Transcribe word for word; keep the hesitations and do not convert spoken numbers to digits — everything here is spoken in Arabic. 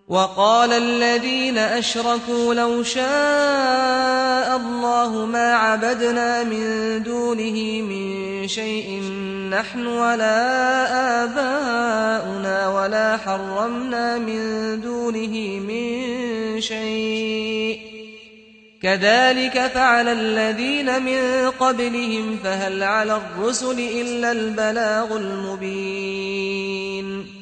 وقال الذين أشركوا لو شاء الله ما عبدنا من دونه من شيء نحن ولا آباؤنا ولا حرمنا من دونه من شيء كذلك فعل الذين من قبلهم فهل على الرسل إلا البلاغ المبين